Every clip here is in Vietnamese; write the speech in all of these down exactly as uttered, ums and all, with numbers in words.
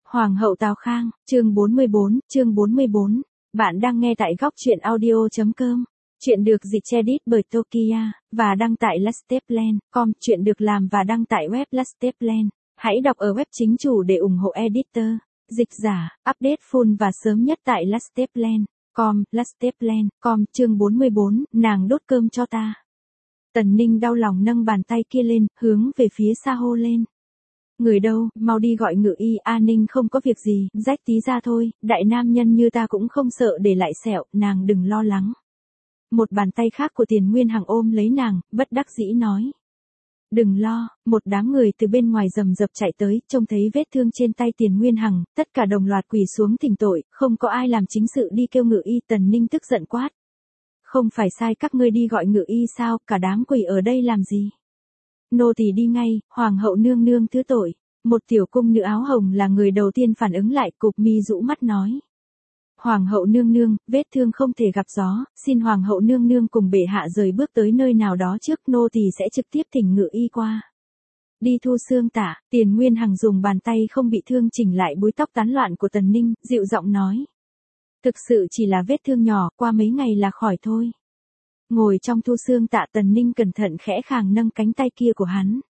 Hoàng hậu Tào Khang, chương bốn mươi bốn, chương bốn mươi bốn. Bạn đang nghe tại góc truyện audio.com. Chuyện được dịch edit bởi Tokia, và đăng tại lasteplan chấm com. Chuyện được làm và đăng tại web Lasteplan. Hãy đọc ở web chính chủ để ủng hộ editor, dịch giả, update full và sớm nhất tại lasteplan chấm com, lasteplan chấm com. Chương bốn mươi bốn, nàng đốt cơm cho ta. Tần Ninh đau lòng nâng bàn tay kia lên, hướng về phía xa hô lên. Người đâu, mau đi gọi ngự y. A Ninh không có việc gì, rách tí ra thôi, đại nam nhân như ta cũng không sợ để lại sẹo, nàng đừng lo lắng. Một bàn tay khác của Tiền Nguyên Hằng ôm lấy nàng, bất đắc dĩ nói. Đừng lo, một đám người từ bên ngoài rầm rập chạy tới, trông thấy vết thương trên tay Tiền Nguyên Hằng, tất cả đồng loạt quỳ xuống thỉnh tội, không có ai làm chính sự đi kêu ngự y. Tần Ninh tức giận quát. Không phải sai các ngươi đi gọi ngự y sao, cả đám quỳ ở đây làm gì? Nô tỳ đi ngay, hoàng hậu nương nương thứ tội. Một tiểu cung nữ áo hồng là người đầu tiên phản ứng lại, cụp mi rũ mắt nói. Hoàng hậu nương nương, vết thương không thể gặp gió, xin hoàng hậu nương nương cùng bệ hạ rời bước tới nơi nào đó trước, nô tỳ sẽ trực tiếp thỉnh ngự y qua. Đi thu xương tả. Tiền Nguyên Hằng dùng bàn tay không bị thương chỉnh lại búi tóc tán loạn của Tần Ninh, dịu giọng nói. Thực sự chỉ là vết thương nhỏ, qua mấy ngày là khỏi thôi. Ngồi trong thu xương tạ, Tần Ninh cẩn thận khẽ khàng nâng cánh tay kia của hắn.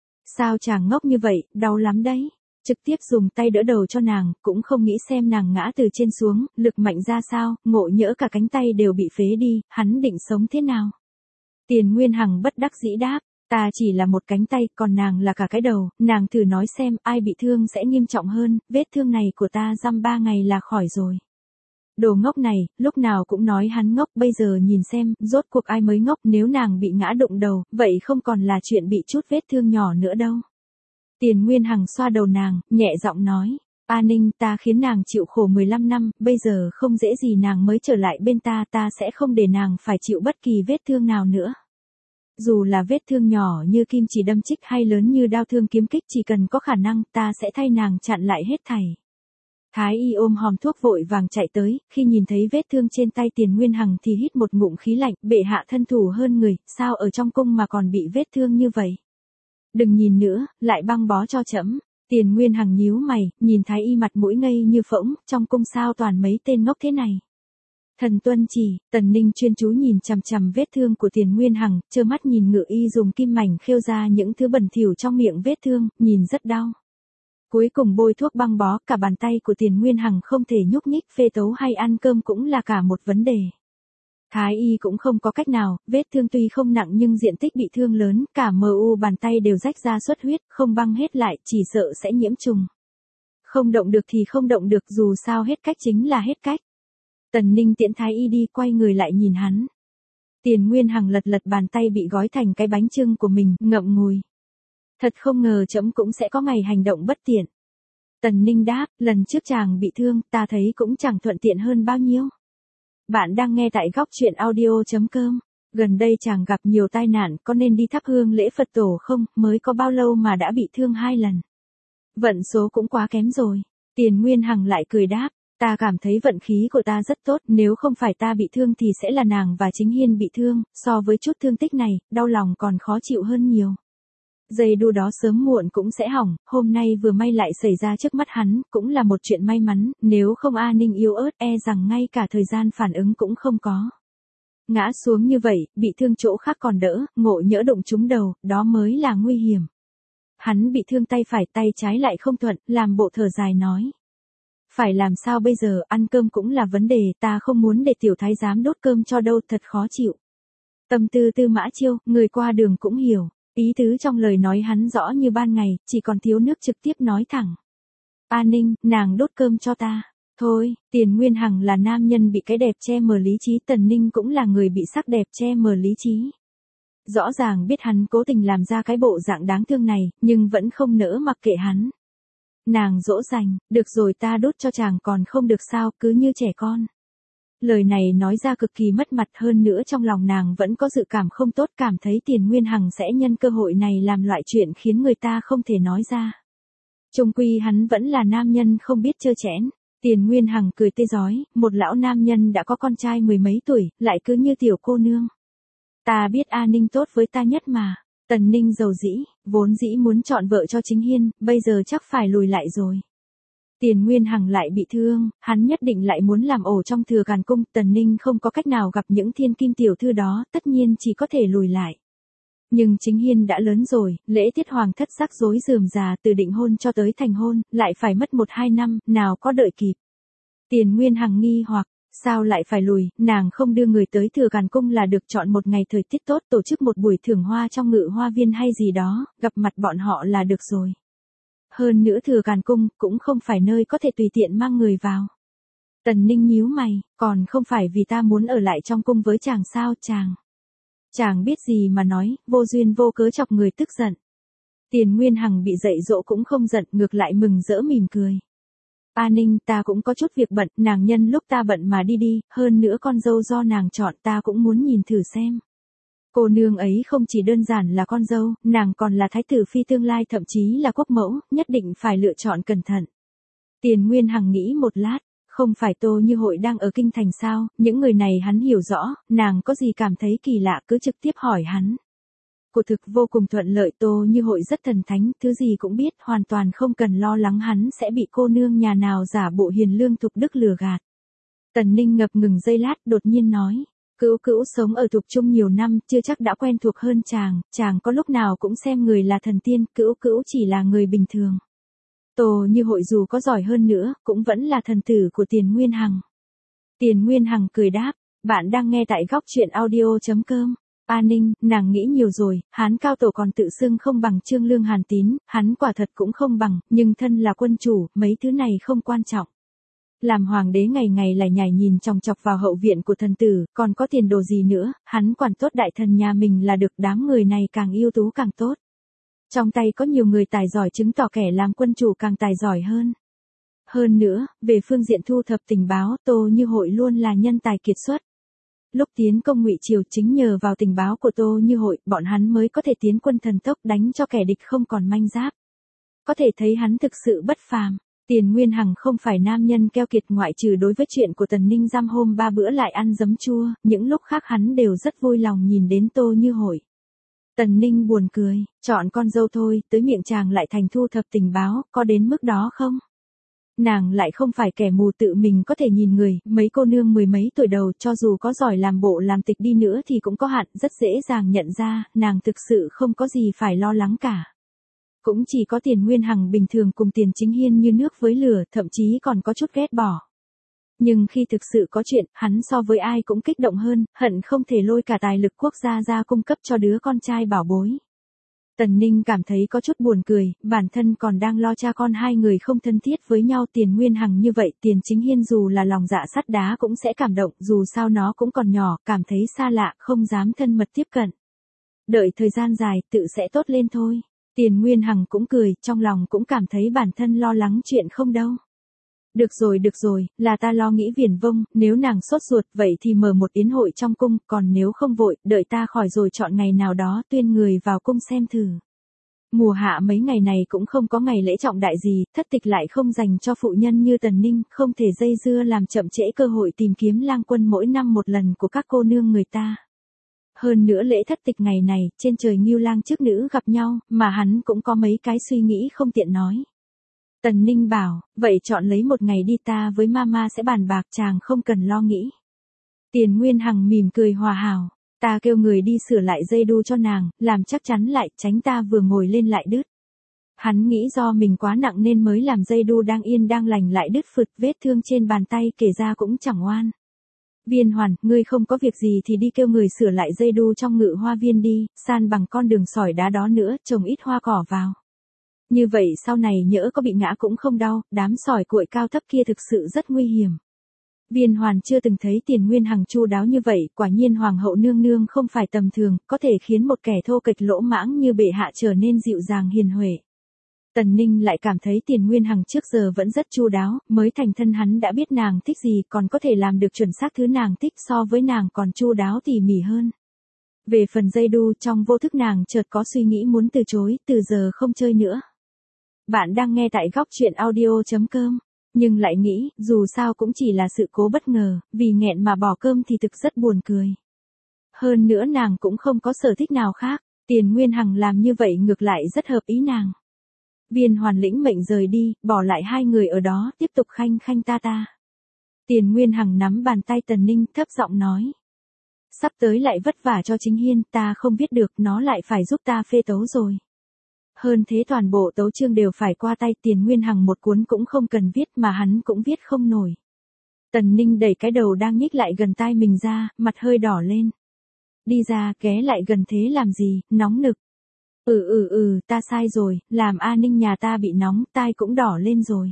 Sao chàng ngốc như vậy, đau lắm đấy. Trực tiếp dùng tay đỡ đầu cho nàng, cũng không nghĩ xem nàng ngã từ trên xuống, lực mạnh ra sao, ngộ nhỡ cả cánh tay đều bị phế đi, hắn định sống thế nào? Tiền Nguyên Hằng bất đắc dĩ đáp, ta chỉ là một cánh tay, còn nàng là cả cái đầu, nàng thử nói xem ai bị thương sẽ nghiêm trọng hơn, vết thương này của ta dăm ba ngày là khỏi rồi. Đồ ngốc này, lúc nào cũng nói hắn ngốc, bây giờ nhìn xem, rốt cuộc ai mới ngốc, nếu nàng bị ngã đụng đầu, vậy không còn là chuyện bị chút vết thương nhỏ nữa đâu. Tiền Nguyên Hằng xoa đầu nàng, nhẹ giọng nói, A Ninh, ta khiến nàng chịu khổ mười lăm năm, bây giờ không dễ gì nàng mới trở lại bên ta, ta sẽ không để nàng phải chịu bất kỳ vết thương nào nữa. Dù là vết thương nhỏ như kim chỉ đâm chích hay lớn như đao thương kiếm kích, chỉ cần có khả năng, ta sẽ thay nàng chặn lại hết thảy. Thái y ôm hòm thuốc vội vàng chạy tới, khi nhìn thấy vết thương trên tay Tiền Nguyên Hằng thì hít một ngụm khí lạnh, bệ hạ thân thủ hơn người, sao ở trong cung mà còn bị vết thương như vậy? Đừng nhìn nữa, lại băng bó cho trẫm. Tiền Nguyên Hằng nhíu mày, nhìn Thái y mặt mũi ngây như phỗng, trong cung sao toàn mấy tên ngốc thế này? Thần tuân chỉ. Tần Ninh chuyên chú nhìn chằm chằm vết thương của Tiền Nguyên Hằng, trơ mắt nhìn ngự y dùng kim mảnh khêu ra những thứ bẩn thỉu trong miệng vết thương, nhìn rất đau. Cuối cùng bôi thuốc băng bó, cả bàn tay của Tiền Nguyên Hằng không thể nhúc nhích, phê tấu hay ăn cơm cũng là cả một vấn đề. Thái y cũng không có cách nào, vết thương tuy không nặng nhưng diện tích bị thương lớn, cả mờ u bàn tay đều rách ra xuất huyết, không băng hết lại, chỉ sợ sẽ nhiễm trùng. Không động được thì không động được, dù sao hết cách chính là hết cách. Tần Ninh tiễn Thái y đi, quay người lại nhìn hắn. Tiền Nguyên Hằng lật lật bàn tay bị gói thành cái bánh chưng của mình, ngậm ngùi. Thật không ngờ trẫm cũng sẽ có ngày hành động bất tiện. Tần Ninh đáp, lần trước chàng bị thương, ta thấy cũng chẳng thuận tiện hơn bao nhiêu. Bạn đang nghe tại góc truyện audio.com. Gần đây chàng gặp nhiều tai nạn, có nên đi thắp hương lễ Phật tổ không, mới có bao lâu mà đã bị thương hai lần. Vận số cũng quá kém rồi. Tiền Nguyên Hằng lại cười đáp, ta cảm thấy vận khí của ta rất tốt, nếu không phải ta bị thương thì sẽ là nàng và Chính Hiên bị thương, so với chút thương tích này, đau lòng còn khó chịu hơn nhiều. Dây đu đó sớm muộn cũng sẽ hỏng, hôm nay vừa may lại xảy ra trước mắt hắn, cũng là một chuyện may mắn, nếu không A Ninh yếu ớt e rằng ngay cả thời gian phản ứng cũng không có. Ngã xuống như vậy, bị thương chỗ khác còn đỡ, ngộ nhỡ đụng trúng đầu, đó mới là nguy hiểm. Hắn bị thương tay phải, tay trái lại không thuận, làm bộ thở dài nói. Phải làm sao bây giờ, ăn cơm cũng là vấn đề, ta không muốn để tiểu thái giám đốt cơm cho đâu, thật khó chịu. Tâm tư Tư Mã Chiêu, người qua đường cũng hiểu. Ý tứ trong lời nói hắn rõ như ban ngày, chỉ còn thiếu nước trực tiếp nói thẳng. A Ninh, nàng đốt cơm cho ta. Thôi, Tiền Nguyên Hằng là nam nhân bị cái đẹp che mờ lý trí, Tần Ninh cũng là người bị sắc đẹp che mờ lý trí. Rõ ràng biết hắn cố tình làm ra cái bộ dạng đáng thương này, nhưng vẫn không nỡ mặc kệ hắn. Nàng dỗ dành, được rồi ta đốt cho chàng còn không được sao, cứ như trẻ con. Lời này nói ra cực kỳ mất mặt, hơn nữa trong lòng nàng vẫn có dự cảm không tốt, cảm thấy Tiền Nguyên Hằng sẽ nhân cơ hội này làm loại chuyện khiến người ta không thể nói ra. Chung quy hắn vẫn là nam nhân không biết trơ trẽn. Tiền Nguyên Hằng cười tươi rói, một lão nam nhân đã có con trai mười mấy tuổi, lại cứ như tiểu cô nương. Ta biết A Ninh tốt với ta nhất mà. Tần Ninh giàu dĩ, vốn dĩ muốn chọn vợ cho Chính Hiên, bây giờ chắc phải lùi lại rồi. Tiền Nguyên Hằng lại bị thương, hắn nhất định lại muốn làm ổ trong Thừa Càn Cung, Tần Ninh không có cách nào gặp những thiên kim tiểu thư đó, tất nhiên chỉ có thể lùi lại. Nhưng Chính Hiên đã lớn rồi, lễ tiết hoàng thất rắc rối rườm rà từ định hôn cho tới thành hôn, lại phải mất một hai năm, nào có đợi kịp. Tiền Nguyên Hằng nghi hoặc, sao lại phải lùi, nàng không đưa người tới Thừa Càn Cung là được, chọn một ngày thời tiết tốt tổ chức một buổi thưởng hoa trong Ngự Hoa Viên hay gì đó, gặp mặt bọn họ là được rồi. Hơn nữa Thừa Càn Cung cũng không phải nơi có thể tùy tiện mang người vào. Tần Ninh nhíu mày, còn không phải vì ta muốn ở lại trong cung với chàng sao, chàng. Chàng biết gì mà nói, vô duyên vô cớ chọc người tức giận. Tiền Nguyên Hằng bị dạy dỗ cũng không giận, ngược lại mừng rỡ mỉm cười. A Ninh, ta cũng có chút việc bận, nàng nhân lúc ta bận mà đi đi, hơn nữa con dâu do nàng chọn ta cũng muốn nhìn thử xem. Cô nương ấy không chỉ đơn giản là con dâu, nàng còn là thái tử phi tương lai, thậm chí là quốc mẫu, nhất định phải lựa chọn cẩn thận. Tiền Nguyên Hằng nghĩ một lát, không phải Tô Như Hội đang ở kinh thành sao, những người này hắn hiểu rõ, nàng có gì cảm thấy kỳ lạ cứ trực tiếp hỏi hắn. Cuộc thực vô cùng thuận lợi, Tô Như Hội rất thần thánh, thứ gì cũng biết, hoàn toàn không cần lo lắng hắn sẽ bị cô nương nhà nào giả bộ hiền lương thục đức lừa gạt. Tần Ninh ngập ngừng giây lát, đột nhiên nói. Cữu cữu sống ở Thục Trung nhiều năm, chưa chắc đã quen thuộc hơn chàng, chàng có lúc nào cũng xem người là thần tiên, cữu cữu chỉ là người bình thường. Tô Như Hội dù có giỏi hơn nữa, cũng vẫn là thần tử của Tiền Nguyên Hằng. Tiền Nguyên Hằng cười đáp, bạn đang nghe tại góc truyện audio chấm com. A Ninh, nàng nghĩ nhiều rồi, Hán cao tổ còn tự xưng không bằng Trương Lương Hàn Tín, hắn quả thật cũng không bằng, nhưng thân là quân chủ, mấy thứ này không quan trọng. Làm hoàng đế ngày ngày lải nhải nhìn chòng chọc vào hậu viện của thần tử, còn có tiền đồ gì nữa, hắn quản tốt đại thần nhà mình là được, đám người này càng ưu tú càng tốt. Trong tay có nhiều người tài giỏi chứng tỏ kẻ làm quân chủ càng tài giỏi hơn. Hơn nữa, về phương diện thu thập tình báo, Tô Như Hội luôn là nhân tài kiệt xuất. Lúc tiến công Ngụy Triều chính nhờ vào tình báo của Tô Như Hội, bọn hắn mới có thể tiến quân thần tốc đánh cho kẻ địch không còn manh giáp. Có thể thấy hắn thực sự bất phàm. Tiền Nguyên Hằng không phải nam nhân keo kiệt, ngoại trừ đối với chuyện của Tần Ninh giam hôm ba bữa lại ăn giấm chua, những lúc khác hắn đều rất vui lòng nhìn đến Tô Như Hội. Tần Ninh buồn cười, chọn con dâu thôi, tới miệng chàng lại thành thu thập tình báo, có đến mức đó không? Nàng lại không phải kẻ mù tự mình có thể nhìn người, mấy cô nương mười mấy tuổi đầu cho dù có giỏi làm bộ làm tịch đi nữa thì cũng có hạn, rất dễ dàng nhận ra, nàng thực sự không có gì phải lo lắng cả. Cũng chỉ có Tiền Nguyên Hằng bình thường cùng Tiền Chính Hiên như nước với lửa, thậm chí còn có chút ghét bỏ. Nhưng khi thực sự có chuyện, hắn so với ai cũng kích động hơn, hận không thể lôi cả tài lực quốc gia ra cung cấp cho đứa con trai bảo bối. Tần Ninh cảm thấy có chút buồn cười, bản thân còn đang lo cha con hai người không thân thiết với nhau. Tiền Nguyên Hằng như vậy, Tiền Chính Hiên dù là lòng dạ sắt đá cũng sẽ cảm động, dù sao nó cũng còn nhỏ, cảm thấy xa lạ, không dám thân mật tiếp cận. Đợi thời gian dài, tự sẽ tốt lên thôi. Tiền Nguyên Hằng cũng cười, trong lòng cũng cảm thấy bản thân lo lắng chuyện không đâu. Được rồi được rồi, là ta lo nghĩ viển vông, nếu nàng sốt ruột vậy thì mở một yến hội trong cung, còn nếu không vội, đợi ta khỏi rồi chọn ngày nào đó tuyên người vào cung xem thử. Mùa hạ mấy ngày này cũng không có ngày lễ trọng đại gì, thất tịch lại không dành cho phụ nhân như Tần Ninh, không thể dây dưa làm chậm trễ cơ hội tìm kiếm lang quân mỗi năm một lần của các cô nương người ta. Hơn nữa lễ thất tịch ngày này, trên trời Ngưu Lang trước nữ gặp nhau, mà hắn cũng có mấy cái suy nghĩ không tiện nói. Tần Ninh bảo, vậy chọn lấy một ngày đi, ta với mama sẽ bàn bạc, chàng không cần lo nghĩ. Tiền Nguyên Hằng mỉm cười hòa hảo, ta kêu người đi sửa lại dây đu cho nàng, làm chắc chắn lại, tránh ta vừa ngồi lên lại đứt. Hắn nghĩ do mình quá nặng nên mới làm dây đu đang yên đang lành lại đứt phượt, vết thương trên bàn tay kể ra cũng chẳng oan. Viên Hoàn, ngươi không có việc gì thì đi kêu người sửa lại dây đu trong Ngự Hoa Viên đi, san bằng con đường sỏi đá đó nữa, trồng ít hoa cỏ vào. Như vậy sau này nhỡ có bị ngã cũng không đau, đám sỏi cuội cao thấp kia thực sự rất nguy hiểm. Viên Hoàn chưa từng thấy Tiền Nguyên Hằng chu đáo như vậy, quả nhiên Hoàng hậu nương nương không phải tầm thường, có thể khiến một kẻ thô kệch lỗ mãng như bệ hạ trở nên dịu dàng hiền huệ. Tần Ninh lại cảm thấy Tiền Nguyên Hằng trước giờ vẫn rất chu đáo, mới thành thân hắn đã biết nàng thích gì, còn có thể làm được chuẩn xác thứ nàng thích, so với nàng còn chu đáo tỉ mỉ hơn. Về phần dây đu, trong vô thức nàng chợt có suy nghĩ muốn từ chối, từ giờ không chơi nữa. Bạn đang nghe tại góc truyện audio chấm com, nhưng lại nghĩ, dù sao cũng chỉ là sự cố bất ngờ, vì nghẹn mà bỏ cơm thì thực rất buồn cười. Hơn nữa nàng cũng không có sở thích nào khác, Tiền Nguyên Hằng làm như vậy ngược lại rất hợp ý nàng. Viên Hoàn lĩnh mệnh rời đi, bỏ lại hai người ở đó tiếp tục khanh khanh ta ta. Tiền Nguyên Hằng nắm bàn tay Tần Ninh thấp giọng nói. Sắp tới lại vất vả cho Chính Hiên, ta không biết được, nó lại phải giúp ta phê tấu rồi. Hơn thế toàn bộ tấu chương đều phải qua tay Tiền Nguyên Hằng, một cuốn cũng không cần viết mà hắn cũng viết không nổi. Tần Ninh đẩy cái đầu đang nhích lại gần tai mình ra, mặt hơi đỏ lên. Đi ra, ghé lại gần thế làm gì, nóng nực. Ừ ừ ừ, ta sai rồi, làm A Ninh nhà ta bị nóng, tai cũng đỏ lên rồi.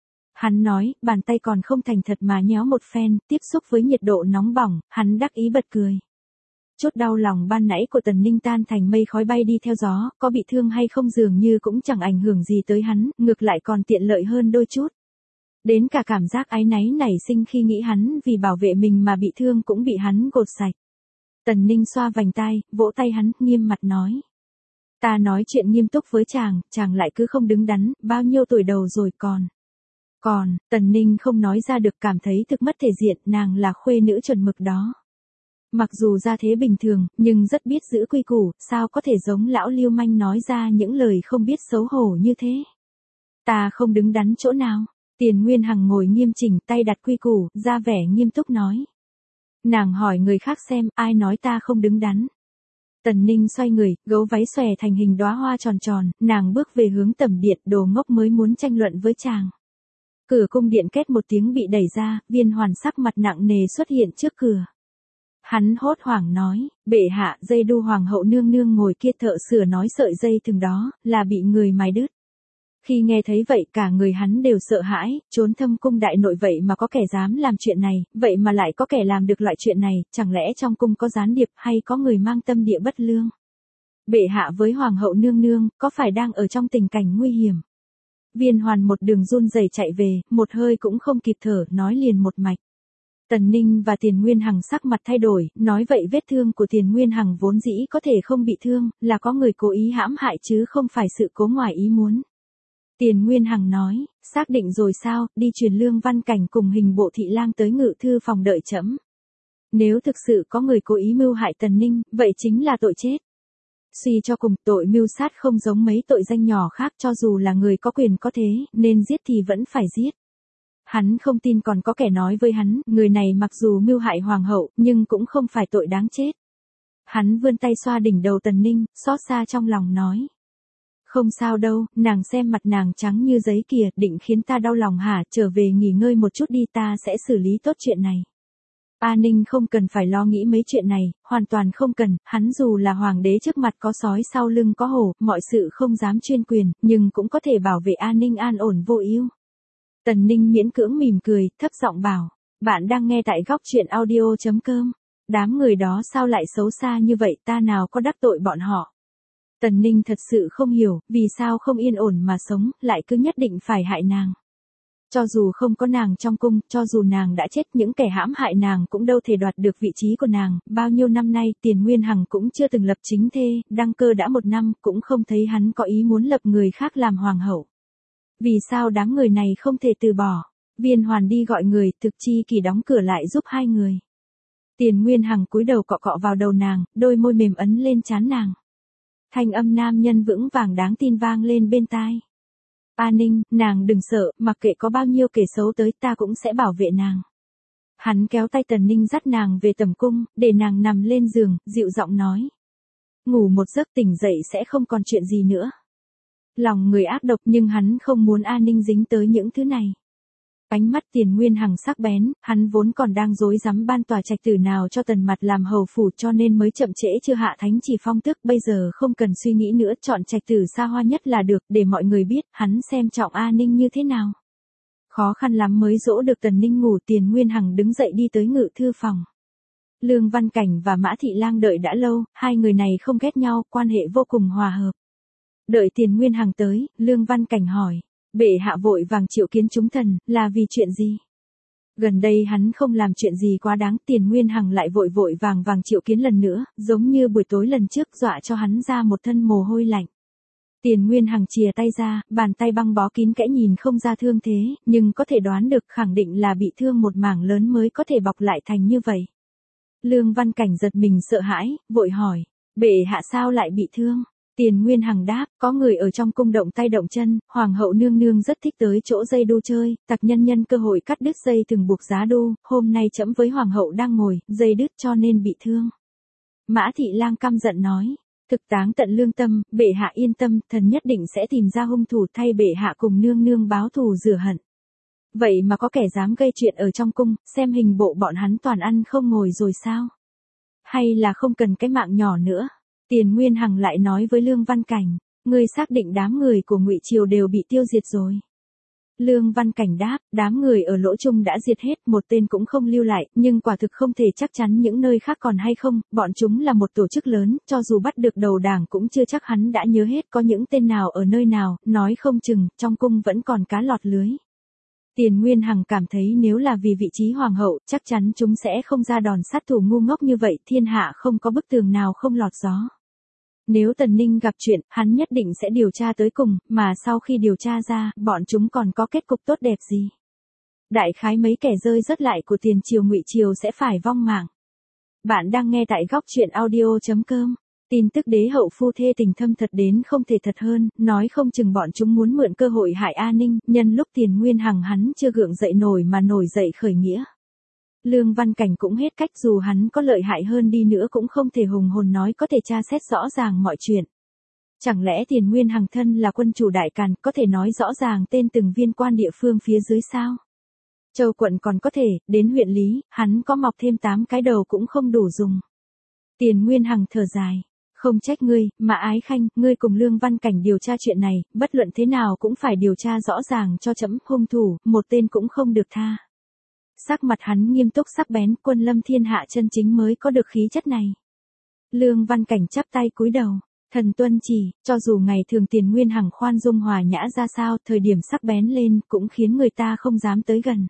Hắn nói, bàn tay còn không thành thật mà nhéo một phen, tiếp xúc với nhiệt độ nóng bỏng, hắn đắc ý bật cười. Chút đau lòng ban nãy của Tần Ninh tan thành mây khói bay đi theo gió, có bị thương hay không dường như cũng chẳng ảnh hưởng gì tới hắn, ngược lại còn tiện lợi hơn đôi chút. Đến cả cảm giác áy náy nảy sinh khi nghĩ hắn vì bảo vệ mình mà bị thương cũng bị hắn gột sạch. Tần Ninh xoa vành tai, vỗ tay hắn, nghiêm mặt nói. Ta nói chuyện nghiêm túc với chàng, chàng lại cứ không đứng đắn, bao nhiêu tuổi đầu rồi còn. Còn, Tần Ninh không nói ra được, cảm thấy thực mất thể diện, nàng là khuê nữ chuẩn mực đó. Mặc dù ra thế bình thường, nhưng rất biết giữ quy củ, sao có thể giống lão lưu manh nói ra những lời không biết xấu hổ như thế. Ta không đứng đắn chỗ nào. Tiền Nguyên Hằng ngồi nghiêm chỉnh, tay đặt quy củ, ra vẻ nghiêm túc nói. Nàng hỏi người khác xem, ai nói ta không đứng đắn. Tần Ninh xoay người, gấu váy xòe thành hình đóa hoa tròn tròn, nàng bước về hướng tầm điện, đồ ngốc mới muốn tranh luận với chàng. Cửa cung điện két một tiếng bị đẩy ra, Viên Hoàn sắc mặt nặng nề xuất hiện trước cửa. Hắn hốt hoảng nói, bệ hạ, dây đu hoàng hậu nương nương ngồi kia thợ sửa nói sợi dây thừng đó, là bị người mài đứt. Khi nghe thấy vậy cả người hắn đều sợ hãi, trốn thâm cung đại nội vậy mà có kẻ dám làm chuyện này, vậy mà lại có kẻ làm được loại chuyện này, chẳng lẽ trong cung có gián điệp hay có người mang tâm địa bất lương? Bệ hạ với hoàng hậu nương nương, có phải đang ở trong tình cảnh nguy hiểm? Viên Hoàn một đường run rẩy chạy về, một hơi cũng không kịp thở, nói liền một mạch. Tần Ninh và Tiền Nguyên Hằng sắc mặt thay đổi, nói vậy vết thương của Tiền Nguyên Hằng vốn dĩ có thể không bị thương, là có người cố ý hãm hại chứ không phải sự cố ngoài ý muốn. Tiền Nguyên Hằng nói, xác định rồi sao, đi truyền Lương Văn Cảnh cùng Hình Bộ thị lang tới ngự thư phòng đợi trẫm. Nếu thực sự có người cố ý mưu hại Tần Ninh, vậy chính là tội chết. Suy cho cùng, tội mưu sát không giống mấy tội danh nhỏ khác, cho dù là người có quyền có thế, nên giết thì vẫn phải giết. Hắn không tin còn có kẻ nói với hắn, người này mặc dù mưu hại hoàng hậu, nhưng cũng không phải tội đáng chết. Hắn vươn tay xoa đỉnh đầu Tần Ninh, xót xa trong lòng nói. Không sao đâu, nàng xem mặt nàng trắng như giấy kìa, định khiến ta đau lòng hả, trở về nghỉ ngơi một chút đi, ta sẽ xử lý tốt chuyện này. A Ninh không cần phải lo nghĩ mấy chuyện này, hoàn toàn không cần, hắn dù là hoàng đế trước mặt có sói sau lưng có hổ, mọi sự không dám chuyên quyền, nhưng cũng có thể bảo vệ A Ninh an ổn vô ưu. Tần Ninh miễn cưỡng mỉm cười, thấp giọng bảo, bạn đang nghe tại góc truyện audio chấm com. Đám người đó sao lại xấu xa như vậy, ta nào có đắc tội bọn họ. Tần Ninh thật sự không hiểu, vì sao không yên ổn mà sống, lại cứ nhất định phải hại nàng. Cho dù không có nàng trong cung, cho dù nàng đã chết, những kẻ hãm hại nàng cũng đâu thể đoạt được vị trí của nàng, bao nhiêu năm nay Tiền Nguyên Hằng cũng chưa từng lập chính thê, đăng cơ đã một năm, cũng không thấy hắn có ý muốn lập người khác làm hoàng hậu. Vì sao đám người này không thể từ bỏ? Viên Hoàn đi gọi người, Thực Chi Kỳ đóng cửa lại giúp hai người. Tiền Nguyên Hằng cúi đầu cọ cọ vào đầu nàng, đôi môi mềm ấn lên trán nàng. Thanh âm nam nhân vững vàng đáng tin vang lên bên tai. A Ninh, nàng đừng sợ, mặc kệ có bao nhiêu kẻ xấu tới ta cũng sẽ bảo vệ nàng. Hắn kéo tay Tần Ninh dắt nàng về tầm cung, để nàng nằm lên giường, dịu giọng nói. Ngủ một giấc tỉnh dậy sẽ không còn chuyện gì nữa. Lòng người ác độc nhưng hắn không muốn A Ninh dính tới những thứ này. Ánh mắt Tiền Nguyên Hằng sắc bén, hắn vốn còn đang rối rắm ban tòa trạch tử nào cho Tần Mặt làm hầu phủ cho nên mới chậm trễ chưa hạ thánh chỉ phong tước, bây giờ không cần suy nghĩ nữa, chọn trạch tử xa hoa nhất là được, để mọi người biết hắn xem trọng A Ninh như thế nào. Khó khăn lắm mới dỗ được Tần Ninh ngủ, Tiền Nguyên Hằng đứng dậy đi tới ngự thư phòng. Lương Văn Cảnh và Mã Thị Lang đợi đã lâu, hai người này không ghét nhau, quan hệ vô cùng hòa hợp. Đợi Tiền Nguyên Hằng tới, Lương Văn Cảnh hỏi. Bệ hạ vội vàng triệu kiến chúng thần, là vì chuyện gì? Gần đây hắn không làm chuyện gì quá đáng, Tiền Nguyên Hằng lại vội vội vàng vàng triệu kiến lần nữa, giống như buổi tối lần trước dọa cho hắn ra một thân mồ hôi lạnh. Tiền Nguyên Hằng chìa tay ra, bàn tay băng bó kín kẽ nhìn không ra thương thế, nhưng có thể đoán được khẳng định là bị thương một mảng lớn mới có thể bọc lại thành như vậy. Lương Văn Cảnh giật mình sợ hãi, vội hỏi, bệ hạ sao lại bị thương? Tiền Nguyên Hằng đáp, có người ở trong cung động tay động chân, hoàng hậu nương nương rất thích tới chỗ dây đu chơi, tặc nhân nhân cơ hội cắt đứt dây từng buộc giá đu, hôm nay trẫm với hoàng hậu đang ngồi, dây đứt cho nên bị thương. Mã Thị Lang căm giận nói, thực táng tận lương tâm, bệ hạ yên tâm, thần nhất định sẽ tìm ra hung thủ thay bệ hạ cùng nương nương báo thù rửa hận. Vậy mà có kẻ dám gây chuyện ở trong cung, xem hình bộ bọn hắn toàn ăn không ngồi rồi sao? Hay là không cần cái mạng nhỏ nữa? Tiền Nguyên Hằng lại nói với Lương Văn Cảnh, ngươi xác định đám người của Ngụy Triều đều bị tiêu diệt rồi. Lương Văn Cảnh đáp, đám người ở Lỗ Trung đã diệt hết, một tên cũng không lưu lại, nhưng quả thực không thể chắc chắn những nơi khác còn hay không, bọn chúng là một tổ chức lớn, cho dù bắt được đầu đảng cũng chưa chắc hắn đã nhớ hết có những tên nào ở nơi nào, nói không chừng, trong cung vẫn còn cá lọt lưới. Tiền Nguyên Hằng cảm thấy nếu là vì vị trí hoàng hậu, chắc chắn chúng sẽ không ra đòn sát thủ ngu ngốc như vậy, thiên hạ không có bức tường nào không lọt gió. Nếu Tần Ninh gặp chuyện, hắn nhất định sẽ điều tra tới cùng, mà sau khi điều tra ra, bọn chúng còn có kết cục tốt đẹp gì? Đại khái mấy kẻ rơi rớt lại của tiền triều Ngụy Triều sẽ phải vong mạng. Bạn đang nghe tại góc truyện audio chấm com. Tin tức đế hậu phu thê tình thâm thật đến không thể thật hơn, nói không chừng bọn chúng muốn mượn cơ hội hại A Ninh, nhân lúc Tiền Nguyên Hằng hắn chưa gượng dậy nổi mà nổi dậy khởi nghĩa. Lương Văn Cảnh cũng hết cách, dù hắn có lợi hại hơn đi nữa cũng không thể hùng hồn nói có thể tra xét rõ ràng mọi chuyện. Chẳng lẽ Tiền Nguyên Hằng thân là quân chủ đại càn, có thể nói rõ ràng tên từng viên quan địa phương phía dưới sao? Châu quận còn có thể, đến huyện lý, hắn có mọc thêm tám cái đầu cũng không đủ dùng. Tiền Nguyên Hằng thở dài. Không trách ngươi, mà Ái Khanh, ngươi cùng Lương Văn Cảnh điều tra chuyện này, bất luận thế nào cũng phải điều tra rõ ràng cho trẫm, hung thủ, một tên cũng không được tha. Sắc mặt hắn nghiêm túc sắc bén, quân lâm thiên hạ chân chính mới có được khí chất này. Lương Văn Cảnh chắp tay cúi đầu, thần tuân chỉ, cho dù ngày thường Tiền Nguyên Hằng khoan dung hòa nhã ra sao, thời điểm sắc bén lên cũng khiến người ta không dám tới gần.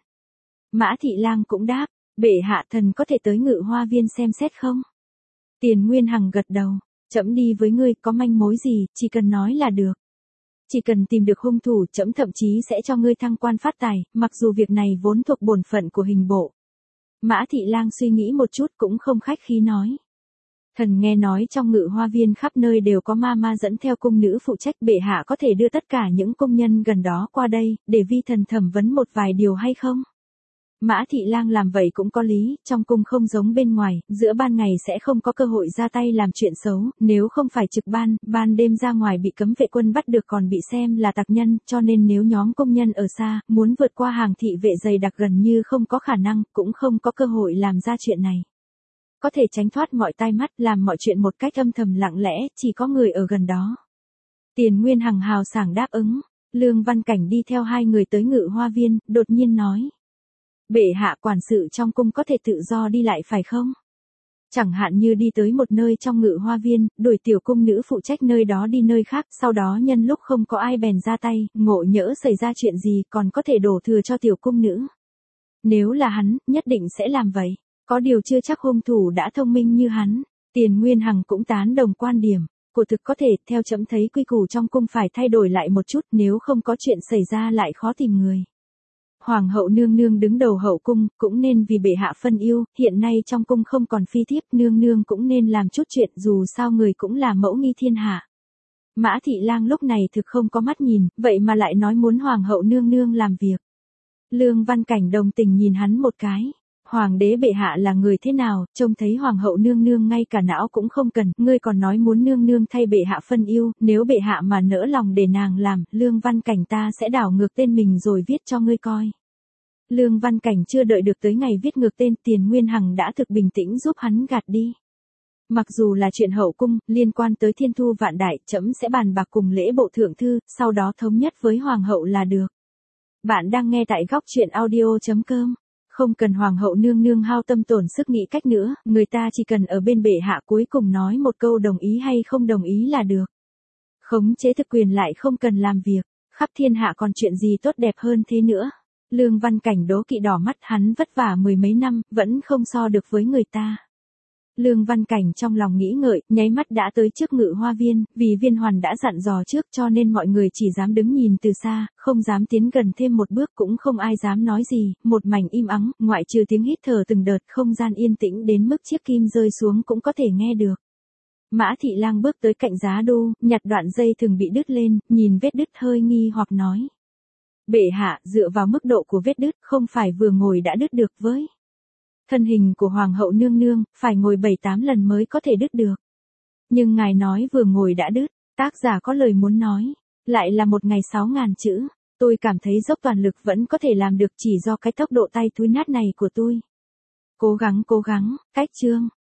Mã Thị Lang cũng đáp, bệ hạ thần có thể tới Ngự Hoa Viên xem xét không? Tiền Nguyên Hằng gật đầu. Trẫm đi với ngươi, có manh mối gì, chỉ cần nói là được. Chỉ cần tìm được hung thủ, trẫm thậm chí sẽ cho ngươi thăng quan phát tài, mặc dù việc này vốn thuộc bổn phận của hình bộ. Mã Thị Lang suy nghĩ một chút cũng không khách khí nói. Thần nghe nói trong Ngự Hoa Viên khắp nơi đều có ma ma dẫn theo cung nữ phụ trách, bệ hạ có thể đưa tất cả những công nhân gần đó qua đây, để vi thần thẩm vấn một vài điều hay không? Mã Thị Lang làm vậy cũng có lý, trong cung không giống bên ngoài, giữa ban ngày sẽ không có cơ hội ra tay làm chuyện xấu, nếu không phải trực ban, ban đêm ra ngoài bị cấm vệ quân bắt được còn bị xem là tặc nhân, cho nên nếu nhóm công nhân ở xa, muốn vượt qua hàng thị vệ dày đặc gần như không có khả năng, cũng không có cơ hội làm ra chuyện này. Có thể tránh thoát mọi tai mắt, làm mọi chuyện một cách âm thầm lặng lẽ, chỉ có người ở gần đó. Tiền Nguyên Hằng hào sảng đáp ứng, Lương Văn Cảnh đi theo hai người tới Ngự Hoa Viên, đột nhiên nói. Bệ hạ, quản sự trong cung có thể tự do đi lại phải không? Chẳng hạn như đi tới một nơi trong Ngự Hoa Viên, đuổi tiểu cung nữ phụ trách nơi đó đi nơi khác, sau đó nhân lúc không có ai bèn ra tay, ngộ nhỡ xảy ra chuyện gì còn có thể đổ thừa cho tiểu cung nữ. Nếu là hắn, nhất định sẽ làm vậy. Có điều chưa chắc hung thủ đã thông minh như hắn. Tiền Nguyên Hằng cũng tán đồng quan điểm. Cổ thực có thể, theo trẫm thấy quy củ trong cung phải thay đổi lại một chút, nếu không có chuyện xảy ra lại khó tìm người. Hoàng hậu nương nương đứng đầu hậu cung, cũng nên vì bệ hạ phân yêu, hiện nay trong cung không còn phi thiếp, nương nương cũng nên làm chút chuyện, dù sao người cũng là mẫu nghi thiên hạ. Mã Thị Lang lúc này thực không có mắt nhìn, vậy mà lại nói muốn hoàng hậu nương nương làm việc. Lương Văn Cảnh đồng tình nhìn hắn một cái. Hoàng đế bệ hạ là người thế nào, trông thấy hoàng hậu nương nương ngay cả não cũng không cần, ngươi còn nói muốn nương nương thay bệ hạ phân yêu, nếu bệ hạ mà nỡ lòng để nàng làm, Lương Văn Cảnh ta sẽ đảo ngược tên mình rồi viết cho ngươi coi. Lương Văn Cảnh chưa đợi được tới ngày viết ngược tên, Tiền Nguyên Hằng đã thực bình tĩnh giúp hắn gạt đi. Mặc dù là chuyện hậu cung, liên quan tới thiên thu vạn đại, trẫm sẽ bàn bạc cùng lễ bộ thượng thư, sau đó thống nhất với hoàng hậu là được. Bạn đang nghe tại góc truyện audio chấm com. Không cần hoàng hậu nương nương hao tâm tổn sức nghĩ cách nữa, người ta chỉ cần ở bên bệ hạ cuối cùng nói một câu đồng ý hay không đồng ý là được. Khống chế thực quyền lại không cần làm việc, khắp thiên hạ còn chuyện gì tốt đẹp hơn thế nữa. Lương Văn Cảnh đố kỵ đỏ mắt, hắn vất vả mười mấy năm, vẫn không so được với người ta. Lương Văn Cảnh trong lòng nghĩ ngợi, nháy mắt đã tới trước Ngự Hoa Viên, vì Viên Hoàn đã dặn dò trước cho nên mọi người chỉ dám đứng nhìn từ xa, không dám tiến gần thêm một bước, cũng không ai dám nói gì, một mảnh im ắng, ngoại trừ tiếng hít thở từng đợt, không gian yên tĩnh đến mức chiếc kim rơi xuống cũng có thể nghe được. Mã Thị Lang bước tới cạnh giá đu, nhặt đoạn dây thừng bị đứt lên, nhìn vết đứt hơi nghi hoặc nói. Bệ hạ, dựa vào mức độ của vết đứt, không phải vừa ngồi đã đứt được với. Thân hình của Hoàng hậu nương nương, phải ngồi bảy tám lần mới có thể đứt được. Nhưng ngài nói vừa ngồi đã đứt, tác giả có lời muốn nói, lại là một ngày sáu ngàn chữ, tôi cảm thấy dốc toàn lực vẫn có thể làm được chỉ do cái tốc độ tay thúi nát này của tôi. Cố gắng cố gắng, cách chương.